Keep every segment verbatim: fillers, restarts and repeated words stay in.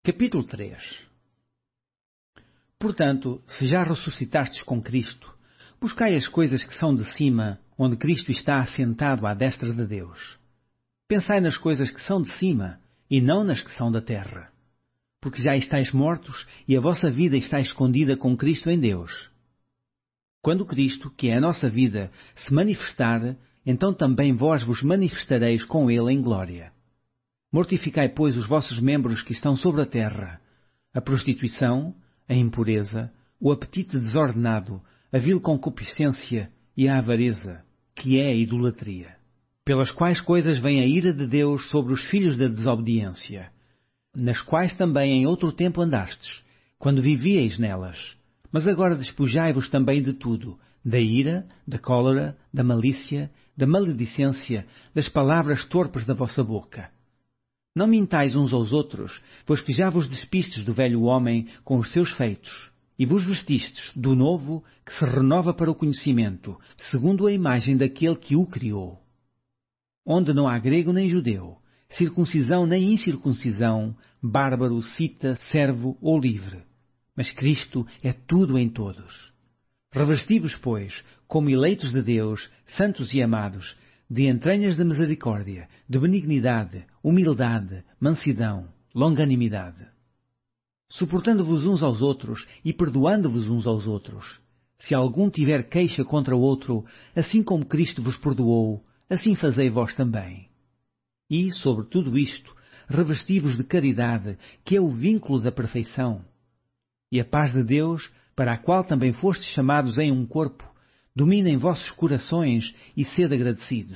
Capítulo três. Portanto, se já ressuscitastes com Cristo, buscai as coisas que são de cima, onde Cristo está assentado à destra de Deus. Pensai nas coisas que são de cima, e não nas que são da terra. Porque já estáis mortos, e a vossa vida está escondida com Cristo em Deus. Quando Cristo, que é a nossa vida, se manifestar, então também vós vos manifestareis com Ele em glória. Mortificai, pois, os vossos membros que estão sobre a terra, a prostituição, a impureza, o apetite desordenado, a vil concupiscência e a avareza, que é a idolatria. Pelas quais coisas vem a ira de Deus sobre os filhos da desobediência, nas quais também em outro tempo andastes, quando vivieis nelas. Mas agora despojai-vos também de tudo, da ira, da cólera, da malícia, da maledicência, das palavras torpes da vossa boca. Não mintais uns aos outros, pois que já vos despistes do velho homem com os seus feitos, e vos vestistes do novo que se renova para o conhecimento, segundo a imagem daquele que o criou. Onde não há grego nem judeu, circuncisão nem incircuncisão, bárbaro, cita, servo ou livre. Mas Cristo é tudo em todos. Revesti-vos, pois, como eleitos de Deus, santos e amados, de entranhas de misericórdia, de benignidade, humildade, mansidão, longanimidade. Suportando-vos uns aos outros e perdoando-vos uns aos outros. Se algum tiver queixa contra o outro, assim como Cristo vos perdoou, assim fazei vós também. E, sobre tudo isto, revesti-vos de caridade, que é o vínculo da perfeição. E a paz de Deus, para a qual também fostes chamados em um corpo, domina em vossos corações e sede agradecidos.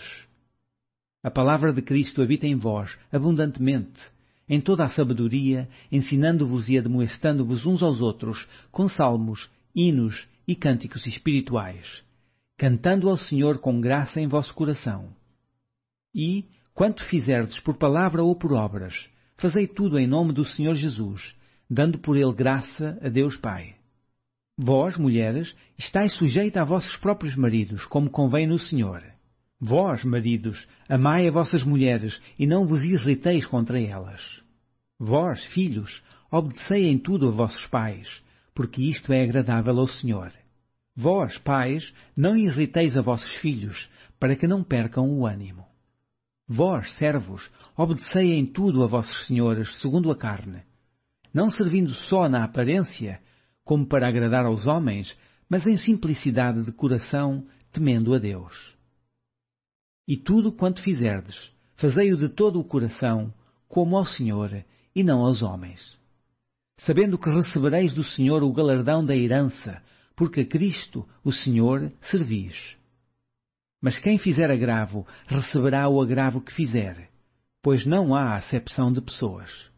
A palavra de Cristo habita em vós abundantemente, em toda a sabedoria, ensinando-vos e admoestando-vos uns aos outros, com salmos, hinos e cânticos espirituais, cantando ao Senhor com graça em vosso coração. E, quanto fizerdes por palavra ou por obras, fazei tudo em nome do Senhor Jesus, dando por ele graça a Deus Pai. Vós, mulheres, estáis sujeitas a vossos próprios maridos, como convém no Senhor. Vós, maridos, amai a vossas mulheres, e não vos irriteis contra elas. Vós, filhos, obedecei em tudo a vossos pais, porque isto é agradável ao Senhor. Vós, pais, não irriteis a vossos filhos, para que não percam o ânimo. Vós, servos, obedecei em tudo a vossos senhores, segundo a carne, não servindo só na aparência, como para agradar aos homens, mas em simplicidade de coração, temendo a Deus. E tudo quanto fizerdes, fazei-o de todo o coração, como ao Senhor, e não aos homens. Sabendo que recebereis do Senhor o galardão da herança, porque a Cristo, o Senhor, servis. Mas quem fizer agravo, receberá o agravo que fizer, pois não há acepção de pessoas.